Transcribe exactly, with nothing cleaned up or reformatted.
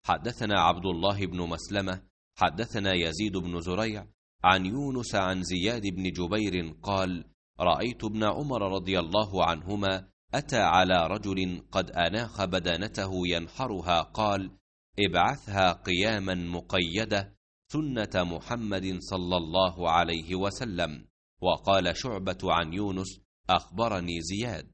حدثنا عبد الله بن مسلمة حدثنا يزيد بن زريع عن يونس عن زياد بن جبير قال: رأيت ابن عمر رضي الله عنهما أتى على رجل قد أناخ بدنته ينحرها، قال: ابعثها قياما مقيدة سنة محمد صلى الله عليه وسلم. وقال شعبة عن يونس: أخبرني زياد.